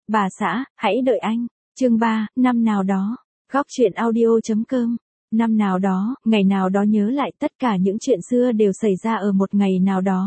Bà xã, hãy đợi anh. Chương 3, năm nào đó. Góc truyện audio.com. Năm nào đó, ngày nào đó nhớ lại tất cả những chuyện xưa đều xảy ra ở một ngày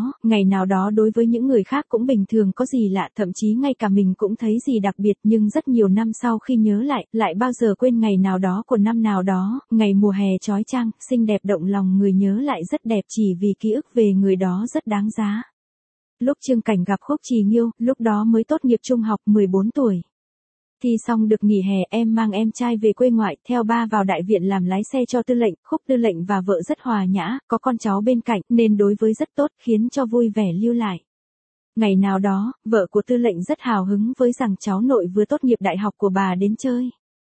nào đó đối với những người khác cũng bình thường có gì lạ, thậm chí ngay cả mình cũng thấy gì đặc biệt, nhưng rất nhiều năm sau khi nhớ lại bao giờ quên ngày nào đó của năm nào đó, ngày mùa hè chói chang, xinh đẹp động lòng người, nhớ lại rất đẹp chỉ vì ký ức về người đó rất đáng giá. Lúc Trương Cảnh gặp Khúc Trì Nghiêu, lúc đó mới tốt nghiệp trung học 14 tuổi. Thi xong được nghỉ hè, em mang em trai về quê ngoại, theo ba vào đại viện làm lái xe cho Tư lệnh. Khúc Tư lệnh và vợ rất hòa nhã, có con cháu bên cạnh, nên đối với rất tốt, khiến cho vui vẻ lưu lại. Ngày nào đó, vợ của Tư lệnh rất hào hứng với rằng cháu nội vừa tốt nghiệp đại học của bà đến chơi.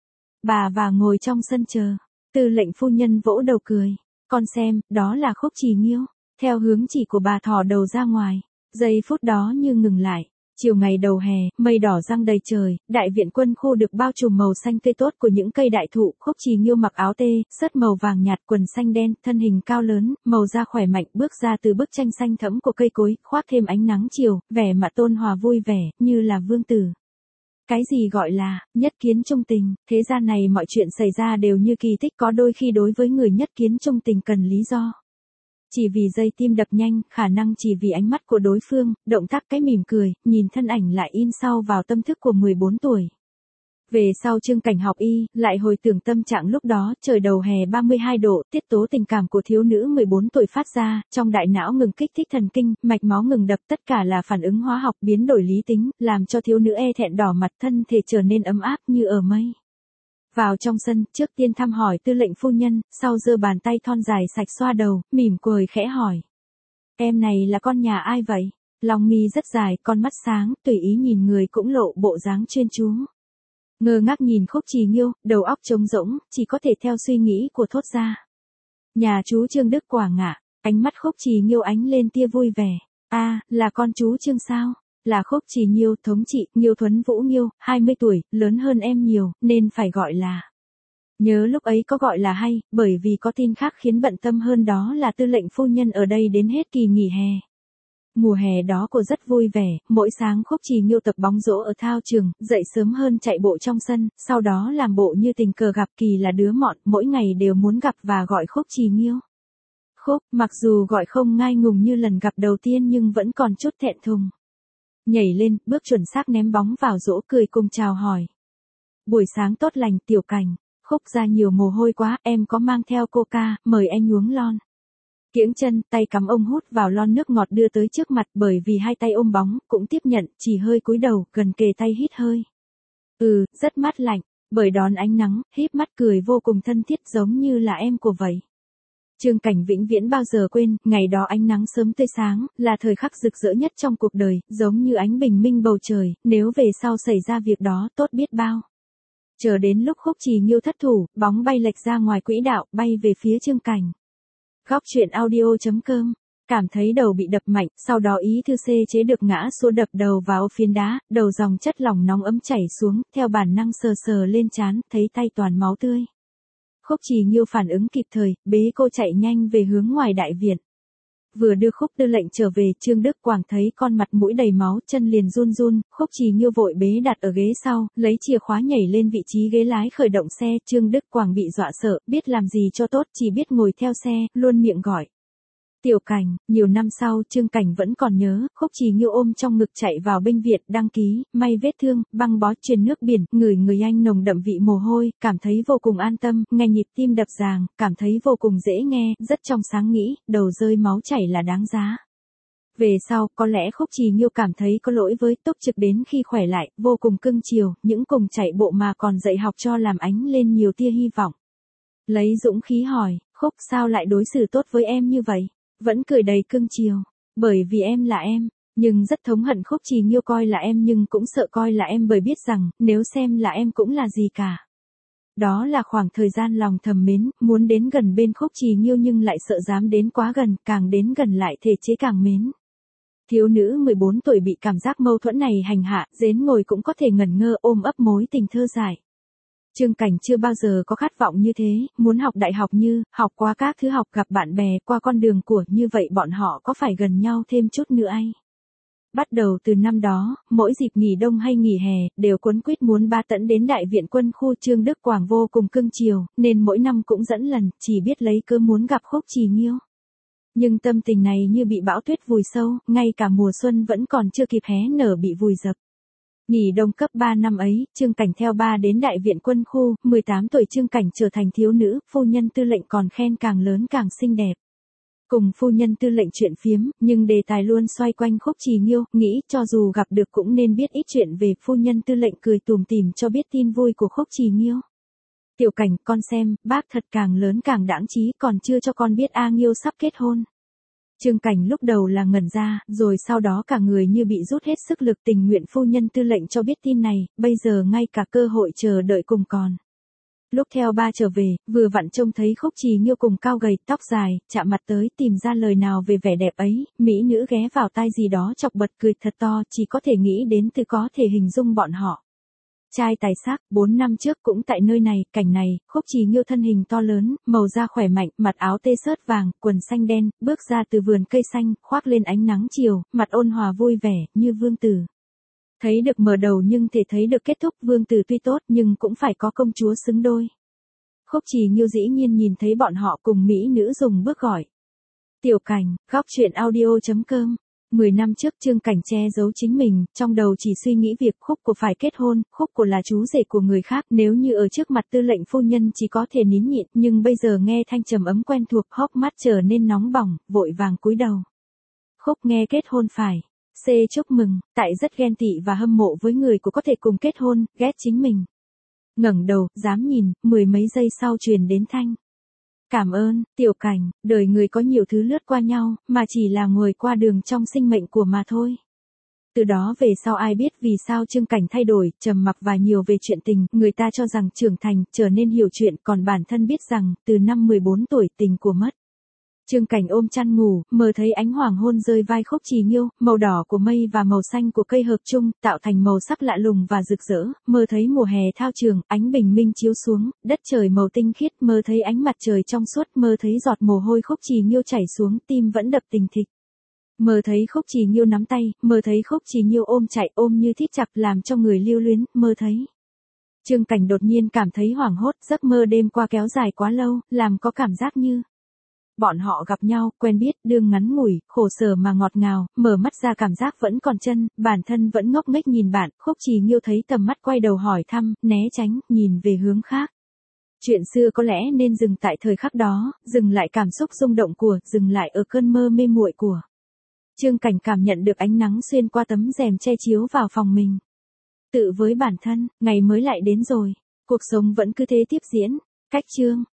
Bà và ngồi trong sân chờ. Tư lệnh phu nhân vỗ đầu cười. Con xem, đó là Khúc Trì Nghiêu. Theo hướng chỉ của bà thò đầu ra ngoài. Giây phút đó như ngừng lại. Chiều ngày đầu hè, mây đỏ giăng đầy trời, đại viện quân khu được bao trùm màu xanh tươi tốt của những cây đại thụ. Khúc Trì Nghiêu mặc áo tê, sớt màu vàng nhạt, quần xanh đen, thân hình cao lớn, màu da khỏe mạnh, bước ra từ bức tranh xanh thẫm của cây cối, khoác thêm ánh nắng chiều, vẻ mặt tôn hòa vui vẻ, như là vương tử. Cái gì gọi là nhất kiến chung tình, thế gian này mọi chuyện xảy ra đều như kỳ tích, có đôi khi đối với người nhất kiến chung tình cần lý do. Chỉ vì dây tim đập nhanh, khả năng chỉ vì ánh mắt của đối phương, động tác, cái mỉm cười, nhìn thân ảnh lại in sâu vào tâm thức của 14 tuổi. Về sau Trương Cảnh học y, lại hồi tưởng tâm trạng lúc đó, trời đầu hè 32 độ, tiết tố tình cảm của thiếu nữ 14 tuổi phát ra, trong đại não ngừng kích thích thần kinh, mạch máu ngừng đập, tất cả là phản ứng hóa học biến đổi lý tính, làm cho thiếu nữ e thẹn đỏ mặt, thân thể trở nên ấm áp như ở mây. Vào trong sân, trước tiên thăm hỏi Tư lệnh phu nhân, sau giơ bàn tay thon dài sạch xoa đầu, mỉm cười khẽ hỏi. Em này là con nhà ai vậy? Lòng mi rất dài, con mắt sáng, tùy ý nhìn người cũng lộ bộ dáng chuyên chú. Ngơ ngác nhìn Khúc Trì Nghiêu, đầu óc trống rỗng, chỉ có thể theo suy nghĩ của thốt ra. Nhà chú Trương Đức Quảng ạ. Ánh mắt Khúc Trì Nghiêu ánh lên tia vui vẻ. À, là con chú Trương sao? Là Khúc Trì Nghiêu, thống trị, Nghiêu Thuấn Vũ Nghiêu, 20 tuổi, lớn hơn em nhiều, nên phải gọi là. Nhớ lúc ấy có gọi là hay, bởi vì có tin khác khiến bận tâm hơn, đó là Tư lệnh phu nhân ở đây đến hết kỳ nghỉ hè. Mùa hè đó cô rất vui vẻ, mỗi sáng Khúc Trì Nghiêu tập bóng rổ ở thao trường, dậy sớm hơn chạy bộ trong sân, sau đó làm bộ như tình cờ gặp, kỳ là đứa mọn, mỗi ngày đều muốn gặp và gọi Khúc Trì Nghiêu. Khúc, mặc dù gọi không ngai ngùng như lần gặp đầu tiên nhưng vẫn còn chút thẹn thùng. Nhảy lên, bước chuẩn xác ném bóng vào rổ, cười cùng chào hỏi. Buổi sáng tốt lành, Tiểu Cảnh. Khúc ra nhiều mồ hôi quá, em có mang theo coca, mời anh uống lon. Kiễng chân, tay cắm ống hút vào lon nước ngọt đưa tới trước mặt, bởi vì hai tay ôm bóng, cũng tiếp nhận, chỉ hơi cúi đầu, gần kề tay hít hơi. Rất mát lạnh, bởi đón ánh nắng, híp mắt cười vô cùng thân thiết, giống như là em của vậy. Trương Cảnh vĩnh viễn bao giờ quên, ngày đó ánh nắng sớm tươi sáng, là thời khắc rực rỡ nhất trong cuộc đời, giống như ánh bình minh bầu trời, nếu về sau xảy ra việc đó, tốt biết bao. Chờ đến lúc Khúc Trì Nghiêu thất thủ, bóng bay lệch ra ngoài quỹ đạo, bay về phía Trương Cảnh. Góc truyện audio.com. Cảm thấy đầu bị đập mạnh, sau đó ý thư xê chế được ngã xuống, đập đầu vào phiến đá, đầu dòng chất lỏng nóng ấm chảy xuống, theo bản năng sờ sờ lên trán, thấy tay toàn máu tươi. Khúc Trì Nghiêu phản ứng kịp thời, bế cô chạy nhanh về hướng ngoài đại viện. Vừa đưa Khúc Tư lệnh trở về, Trương Đức Quảng thấy con mặt mũi đầy máu, chân liền run run, Khúc Trì Nghiêu vội bế đặt ở ghế sau, lấy chìa khóa nhảy lên vị trí ghế lái khởi động xe. Trương Đức Quảng bị dọa sợ, biết làm gì cho tốt, chỉ biết ngồi theo xe, luôn miệng gọi. Tiểu Cảnh. Nhiều năm sau, Trương Cảnh vẫn còn nhớ, Khúc Trì Nghiêu ôm trong ngực chạy vào bệnh viện, đăng ký, may vết thương, băng bó, truyền nước biển, ngửi người anh nồng đậm vị mồ hôi, cảm thấy vô cùng an tâm, nghe nhịp tim đập ràng, cảm thấy vô cùng dễ nghe, rất trong sáng, nghĩ, đầu rơi máu chảy là đáng giá. Về sau, có lẽ Khúc Trì Nghiêu cảm thấy có lỗi với Túc Trực, đến khi khỏe lại, vô cùng cưng chiều, những cùng chạy bộ mà còn dạy học cho làm ánh lên nhiều tia hy vọng. Lấy dũng khí hỏi, Khúc sao lại đối xử tốt với em như vậy? Vẫn cười đầy cưng chiều. Bởi vì em là em, nhưng rất thống hận Khúc Trì Nghiêu coi là em nhưng cũng sợ coi là em, bởi biết rằng, nếu xem là em cũng là gì cả. Đó là khoảng thời gian lòng thầm mến, muốn đến gần bên Khúc Trì Nghiêu nhưng lại sợ dám đến quá gần, càng đến gần lại thể chế càng mến. Thiếu nữ 14 tuổi bị cảm giác mâu thuẫn này hành hạ, dến ngồi cũng có thể ngẩn ngơ, ôm ấp mối tình thơ dại. Trương Cảnh chưa bao giờ có khát vọng như thế, muốn học đại học như, học qua các thứ học, gặp bạn bè, qua con đường của, như vậy bọn họ có phải gần nhau thêm chút nữa ai? Bắt đầu từ năm đó, mỗi dịp nghỉ đông hay nghỉ hè, đều cuốn quýt muốn ba tẫn đến đại viện quân khu. Trương Đức Quảng vô cùng cưng chiều, nên mỗi năm cũng dẫn lần, chỉ biết lấy cớ muốn gặp Khúc Trì Nghiêu. Nhưng tâm tình này như bị bão tuyết vùi sâu, ngay cả mùa xuân vẫn còn chưa kịp hé nở bị vùi dập. Nghỉ đông cấp 3 năm ấy, Trương Cảnh theo ba đến đại viện quân khu, 18 tuổi Trương Cảnh trở thành thiếu nữ, phu nhân tư lệnh còn khen càng lớn càng xinh đẹp. Cùng phu nhân tư lệnh chuyện phiếm, nhưng đề tài luôn xoay quanh Khúc Trì Nghiêu, nghĩ cho dù gặp được cũng nên biết ít chuyện về phu nhân tư lệnh, cười tủm tỉm cho biết tin vui của Khúc Trì Nghiêu. Tiểu Cảnh, con xem, bác thật càng lớn càng đãng trí, còn chưa cho con biết A Nghiêu sắp kết hôn. Trương Cảnh lúc đầu là ngẩn ra, rồi sau đó cả người như bị rút hết sức lực, tình nguyện phu nhân tư lệnh cho biết tin này, bây giờ ngay cả cơ hội chờ đợi cùng còn. Lúc theo ba trở về, vừa vặn trông thấy Khúc Trì Nghiêu cùng cao gầy, tóc dài, chạm mặt tới tìm ra lời nào về vẻ đẹp ấy, mỹ nữ ghé vào tai gì đó chọc bật cười thật to, chỉ có thể nghĩ đến từ có thể hình dung bọn họ. Trai tài sắc, 4 năm trước cũng tại nơi này, cảnh này, Khúc Trì Nghiêu thân hình to lớn, màu da khỏe mạnh, mặt áo tê xớt vàng, quần xanh đen, bước ra từ vườn cây xanh, khoác lên ánh nắng chiều, mặt ôn hòa vui vẻ, như vương tử. Thấy được mở đầu nhưng thể thấy được kết thúc, vương tử tuy tốt nhưng cũng phải có công chúa xứng đôi. Khúc Trì Nghiêu dĩ nhiên nhìn thấy bọn họ cùng mỹ nữ dùng bước gọi. Tiểu Cảnh, góc truyện audio.com. 10 năm trước Trương Cảnh che giấu chính mình, trong đầu chỉ suy nghĩ việc Khúc của phải kết hôn, Khúc của là chú rể của người khác, nếu như ở trước mặt tư lệnh phu nhân chỉ có thể nín nhịn, nhưng bây giờ nghe thanh trầm ấm quen thuộc, hốc mắt trở nên nóng bỏng, vội vàng cúi đầu. Khúc nghe kết hôn phải. C chúc mừng, tại rất ghen tị và hâm mộ với người của có thể cùng kết hôn, ghét chính mình. Ngẩng đầu, dám nhìn, 10 mấy giây sau truyền đến thanh. Cảm ơn, Tiểu Cảnh, đời người có nhiều thứ lướt qua nhau, mà chỉ là ngồi qua đường trong sinh mệnh của mà thôi. Từ đó về sau ai biết vì sao Trương Cảnh thay đổi, trầm mặc và nhiều về chuyện tình, người ta cho rằng trưởng thành, trở nên hiểu chuyện, còn bản thân biết rằng, từ năm 14 tuổi tình của mất. Trương Cảnh ôm chăn ngủ, mơ thấy ánh hoàng hôn rơi vai Khúc Trì Nghiêu, màu đỏ của mây và màu xanh của cây hợp chung, tạo thành màu sắc lạ lùng và rực rỡ, mơ thấy mùa hè thao trường, ánh bình minh chiếu xuống, đất trời màu tinh khiết, mơ thấy ánh mặt trời trong suốt, mơ thấy giọt mồ hôi Khúc Trì Nghiêu chảy xuống, tim vẫn đập thình thịch. Mơ thấy Khúc Trì Nghiêu nắm tay, mơ thấy Khúc Trì Nghiêu ôm chạy, ôm như thít chặt làm cho người lưu luyến, mơ thấy. Trương Cảnh đột nhiên cảm thấy hoảng hốt, giấc mơ đêm qua kéo dài quá lâu, làm có cảm giác như bọn họ gặp nhau, quen biết, đương ngắn ngủi, khổ sở mà ngọt ngào, mở mắt ra cảm giác vẫn còn chân, bản thân vẫn ngốc nghếch nhìn bạn, Khúc Trì Nghiêu thấy tầm mắt quay đầu hỏi thăm, né tránh, nhìn về hướng khác. Chuyện xưa có lẽ nên dừng tại thời khắc đó, dừng lại cảm xúc rung động của, dừng lại ở cơn mơ mê muội của. Trương Cảnh cảm nhận được ánh nắng xuyên qua tấm rèm che chiếu vào phòng mình. Tự với bản thân, ngày mới lại đến rồi, cuộc sống vẫn cứ thế tiếp diễn. Cách chương